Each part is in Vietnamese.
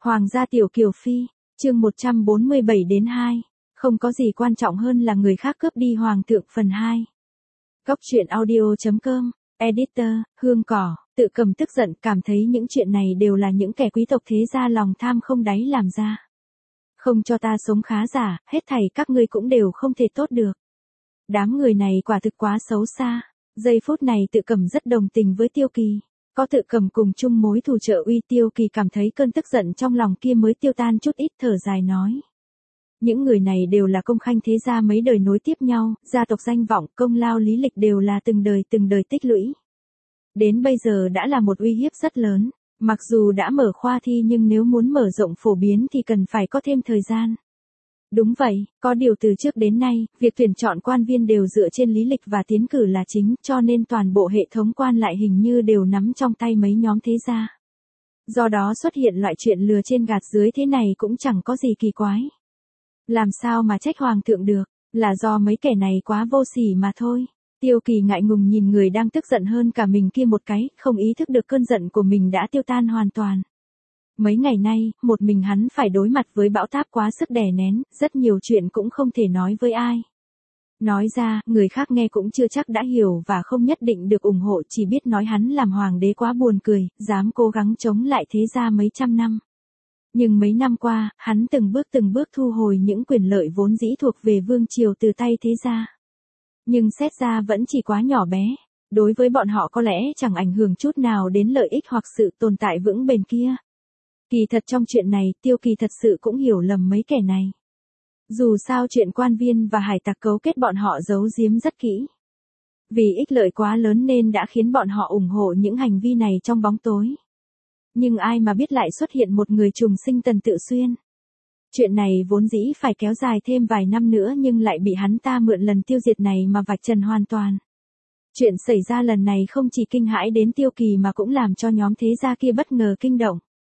Hoàng gia tiểu kiều phi, chương 147 đến 2. Không có gì quan trọng hơn là người khác cướp đi hoàng thượng phần 2. Góc truyện audio.com, editor, Hương Cỏ, Tự Cầm tức giận cảm thấy những chuyện này đều là những kẻ quý tộc thế gia lòng tham không đáy làm ra. Không cho ta sống khá giả, hết thảy các ngươi cũng đều không thể tốt được. Đám người này quả thực quá xấu xa. Giây phút này Tự Cầm rất đồng tình với Tiêu Kỳ. Có Tự Cầm cùng chung mối thù trợ uy, Tiêu Kỳ cảm thấy cơn tức giận trong lòng kia mới tiêu tan chút ít, thở dài nói. Những người này đều là công khanh thế gia mấy đời nối tiếp nhau, gia tộc danh vọng, công lao lý lịch đều là từng đời tích lũy. Đến bây giờ đã là một uy hiếp rất lớn, mặc dù đã mở khoa thi nhưng nếu muốn mở rộng phổ biến thì cần phải có thêm thời gian. Đúng vậy, có điều từ trước đến nay, việc tuyển chọn quan viên đều dựa trên lý lịch và tiến cử là chính, cho nên toàn bộ hệ thống quan lại hình như đều nắm trong tay mấy nhóm thế gia. Do đó xuất hiện loại chuyện lừa trên gạt dưới thế này cũng chẳng có gì kỳ quái. Làm sao mà trách hoàng thượng được, là do mấy kẻ này quá vô sỉ mà thôi. Tiêu Kỳ ngại ngùng nhìn người đang tức giận hơn cả mình kia một cái, không ý thức được cơn giận của mình đã tiêu tan hoàn toàn. Mấy ngày nay, một mình hắn phải đối mặt với bão táp quá sức đè nén, rất nhiều chuyện cũng không thể nói với ai. Nói ra, người khác nghe cũng chưa chắc đã hiểu và không nhất định được ủng hộ, chỉ biết nói hắn làm hoàng đế quá buồn cười, dám cố gắng chống lại thế gia mấy trăm năm. Nhưng mấy năm qua, hắn từng bước thu hồi những quyền lợi vốn dĩ thuộc về vương triều từ tay thế gia. Nhưng xét ra vẫn chỉ quá nhỏ bé, đối với bọn họ có lẽ chẳng ảnh hưởng chút nào đến lợi ích hoặc sự tồn tại vững bền kia. Kỳ thật trong chuyện này, Tiêu Kỳ thật sự cũng hiểu lầm mấy kẻ này. Dù sao chuyện quan viên và hải tặc cấu kết bọn họ giấu giếm rất kỹ. Vì ích lợi quá lớn nên đã khiến bọn họ ủng hộ những hành vi này trong bóng tối. Nhưng ai mà biết lại xuất hiện một người trùng sinh Tần Tự Xuyên. Chuyện này vốn dĩ phải kéo dài thêm vài năm nữa nhưng lại bị hắn ta mượn lần tiêu diệt này mà vạch trần hoàn toàn. Chuyện xảy ra lần này không chỉ kinh hãi đến Tiêu Kỳ mà cũng làm cho nhóm thế gia kia bất ngờ kinh động.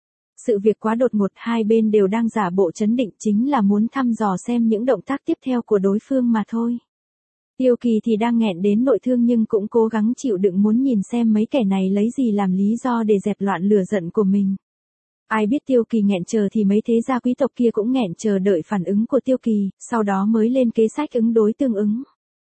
Sự việc quá đột ngột, hai bên đều đang giả bộ trấn định, chính là muốn thăm dò xem những động tác tiếp theo của đối phương mà thôi. Tiêu Kỳ thì đang nghẹn đến nội thương nhưng cũng cố gắng chịu đựng muốn nhìn xem mấy kẻ này lấy gì làm lý do để dẹp loạn lửa giận của mình. Ai biết Tiêu Kỳ nghẹn chờ thì mấy thế gia quý tộc kia cũng nghẹn chờ đợi phản ứng của Tiêu Kỳ, sau đó mới lên kế sách ứng đối tương ứng.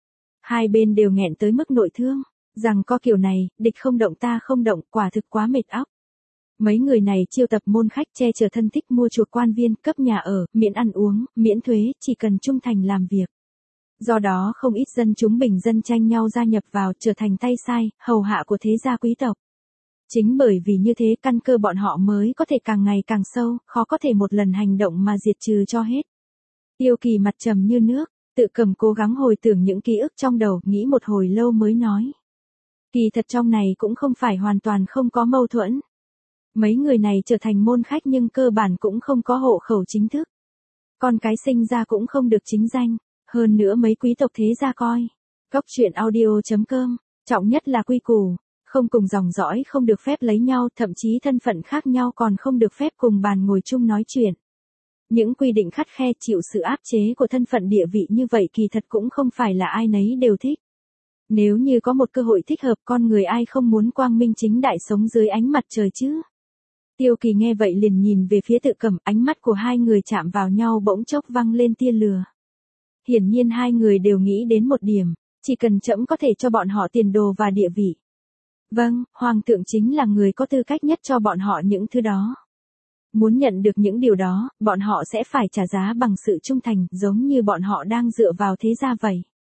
Hai bên đều nghẹn tới mức nội thương, rằng có kiểu này, địch không động ta không động, quả thực quá mệt óc. Mấy người này chiêu tập môn khách che chở thân thích mua chuộc quan viên, cấp nhà ở, miễn ăn uống, miễn thuế, chỉ cần trung thành làm việc. Do đó không ít dân chúng bình dân tranh nhau gia nhập vào, trở thành tay sai, hầu hạ của thế gia quý tộc. Chính bởi vì như thế căn cơ bọn họ mới có thể càng ngày càng sâu, khó có thể một lần hành động mà diệt trừ cho hết. Tiêu Kỳ mặt trầm như nước, Tự Cầm cố gắng hồi tưởng những ký ức trong đầu, nghĩ một hồi lâu mới nói. Kỳ thật trong này cũng không phải hoàn toàn không có mâu thuẫn. Mấy người này trở thành môn khách nhưng cơ bản cũng không có hộ khẩu chính thức. Con cái sinh ra cũng không được chính danh, hơn nữa mấy quý tộc thế gia coi. Góc truyện audio.com, trọng nhất là quy củ, không cùng dòng dõi không được phép lấy nhau, thậm chí thân phận khác nhau còn không được phép cùng bàn ngồi chung nói chuyện. Những quy định khắt khe chịu sự áp chế của thân phận địa vị như vậy kỳ thật cũng không phải là ai nấy đều thích. Nếu như có một cơ hội thích hợp, con người ai không muốn quang minh chính đại sống dưới ánh mặt trời chứ. Tiêu Kỳ nghe vậy liền nhìn về phía Tự Cầm, ánh mắt của hai người chạm vào nhau bỗng chốc văng lên tia lửa. Hiển nhiên hai người đều nghĩ đến một điểm, chỉ cần trẫm có thể cho bọn họ tiền đồ và địa vị. Vâng, hoàng thượng chính là người có tư cách nhất cho bọn họ những thứ đó. Muốn nhận được những điều đó, bọn họ sẽ phải trả giá bằng sự trung thành, giống như bọn họ đang dựa vào thế gia vậy.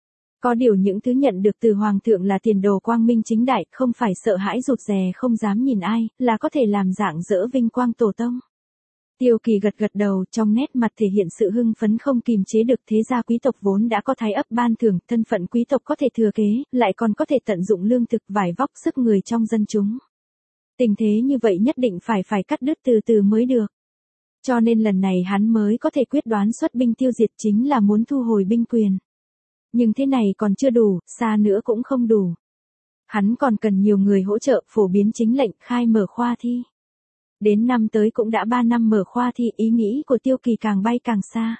Có điều những thứ nhận được từ hoàng thượng là tiền đồ quang minh chính đại, không phải sợ hãi rụt rè không dám nhìn ai, là có thể làm rạng rỡ vinh quang tổ tông. Tiêu Kỳ gật đầu, trong nét mặt thể hiện sự hưng phấn không kìm chế được. Thế gia quý tộc vốn đã có thái ấp ban thưởng, thân phận quý tộc có thể thừa kế, lại còn có thể tận dụng lương thực, vải vóc, sức người trong dân chúng. Tình thế như vậy nhất định phải cắt đứt từ từ mới được. Cho nên lần này hắn mới có thể quyết đoán xuất binh tiêu diệt, chính là muốn thu hồi binh quyền. Nhưng thế này còn chưa đủ, xa nữa cũng không đủ. Hắn còn cần nhiều người hỗ trợ, phổ biến chính lệnh, khai mở khoa thi. Đến năm tới cũng đã 3 năm mở khoa thi, ý nghĩ của Tiêu Kỳ càng bay càng xa.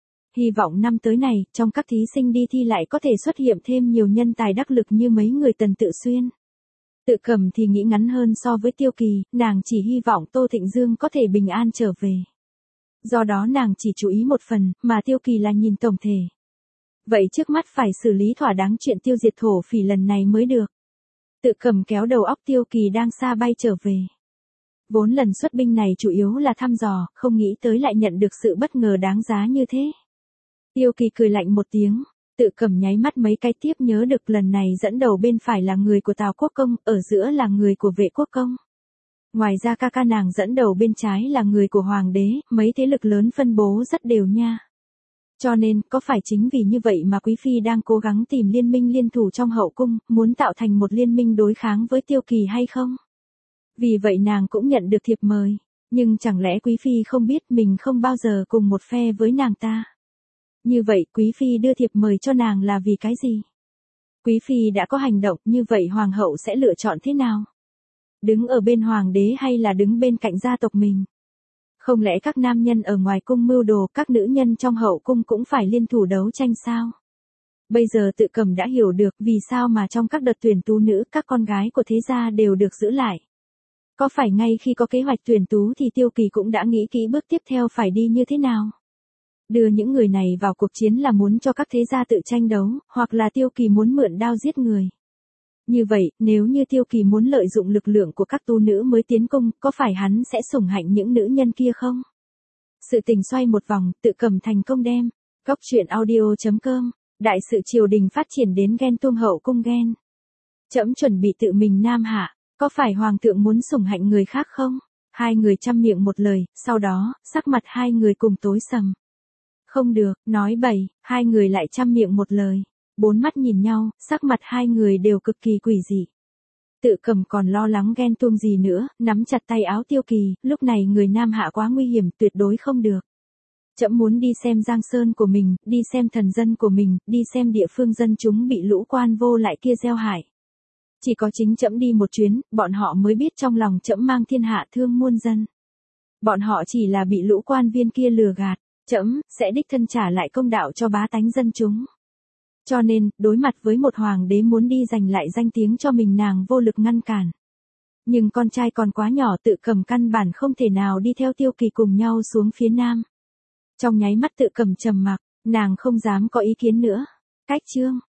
Hy vọng năm tới này, trong các thí sinh đi thi lại có thể xuất hiện thêm nhiều nhân tài đắc lực như mấy người Tần Tự Xuyên. Tự Cầm thì nghĩ ngắn hơn so với Tiêu Kỳ, nàng chỉ hy vọng Tô Thịnh Dương có thể bình an trở về. Do đó nàng chỉ chú ý một phần, mà Tiêu Kỳ là nhìn tổng thể. Vậy trước mắt phải xử lý thỏa đáng chuyện tiêu diệt thổ phỉ lần này mới được. Tự Cầm kéo đầu óc Tiêu Kỳ đang xa bay trở về. Vốn lần xuất binh này chủ yếu là thăm dò, không nghĩ tới lại nhận được sự bất ngờ đáng giá như thế. Tiêu Kỳ cười lạnh một tiếng, Tự Cầm nháy mắt mấy cái tiếp nhớ được lần này dẫn đầu bên phải là người của Tào Quốc Công, ở giữa là người của Vệ Quốc Công. Ngoài ra ca nàng dẫn đầu bên trái là người của Hoàng đế, mấy thế lực lớn phân bố rất đều nha. Cho nên, có phải chính vì như vậy mà Quý Phi đang cố gắng tìm liên minh liên thủ trong hậu cung, muốn tạo thành một liên minh đối kháng với Tiêu Kỳ hay không? Vì vậy nàng cũng nhận được thiệp mời. Nhưng chẳng lẽ Quý Phi không biết mình không bao giờ cùng một phe với nàng ta? Như vậy Quý Phi đưa thiệp mời cho nàng là vì cái gì? Quý Phi đã có hành động, như vậy Hoàng hậu sẽ lựa chọn thế nào? Đứng ở bên Hoàng đế hay là đứng bên cạnh gia tộc mình? Không lẽ các nam nhân ở ngoài cung mưu đồ, các nữ nhân trong hậu cung cũng phải liên thủ đấu tranh sao? Bây giờ Tự Cầm đã hiểu được vì sao mà trong các đợt tuyển tú nữ, các con gái của thế gia đều được giữ lại. Có phải ngay khi có kế hoạch tuyển tú thì Tiêu Kỳ cũng đã nghĩ kỹ bước tiếp theo phải đi như thế nào? Đưa những người này vào cuộc chiến là muốn cho các thế gia tự tranh đấu, hoặc là Tiêu Kỳ muốn mượn đao giết người? Như vậy, nếu như Tiêu Kỳ muốn lợi dụng lực lượng của các tú nữ mới tiến cung, có phải hắn sẽ sủng hạnh những nữ nhân kia không? Sự tình xoay một vòng, Tự Cầm thành công đem. Góc truyện audio.com, đại sự triều đình phát triển đến ghen tuông hậu cung ghen. Trẫm chuẩn bị tự mình nam hạ, có phải hoàng thượng muốn sủng hạnh người khác không? Hai người chăm miệng một lời, sau đó, sắc mặt hai người cùng tối sầm. Không được, nói bậy, hai người lại chăm miệng một lời. Bốn mắt nhìn nhau, sắc mặt hai người đều cực kỳ quỷ dị. Tự Cầm còn lo lắng ghen tuông gì nữa, nắm chặt tay áo Tiêu Kỳ, lúc này người nam hạ quá nguy hiểm, tuyệt đối không được. Trẫm muốn đi xem Giang Sơn của mình, đi xem thần dân của mình, đi xem địa phương dân chúng bị lũ quan vô lại kia gieo hại. Chỉ có chính trẫm đi một chuyến, bọn họ mới biết trong lòng trẫm mang thiên hạ thương muôn dân. Bọn họ chỉ là bị lũ quan viên kia lừa gạt, trẫm sẽ đích thân trả lại công đạo cho bá tánh dân chúng. Cho nên, đối mặt với một hoàng đế muốn đi giành lại danh tiếng cho mình, nàng vô lực ngăn cản. Nhưng con trai còn quá nhỏ, Tự Cầm căn bản không thể nào đi theo Tiêu Kỳ cùng nhau xuống phía nam. Trong nháy mắt Tự Cầm trầm mặc, nàng không dám có ý kiến nữa. Cách chương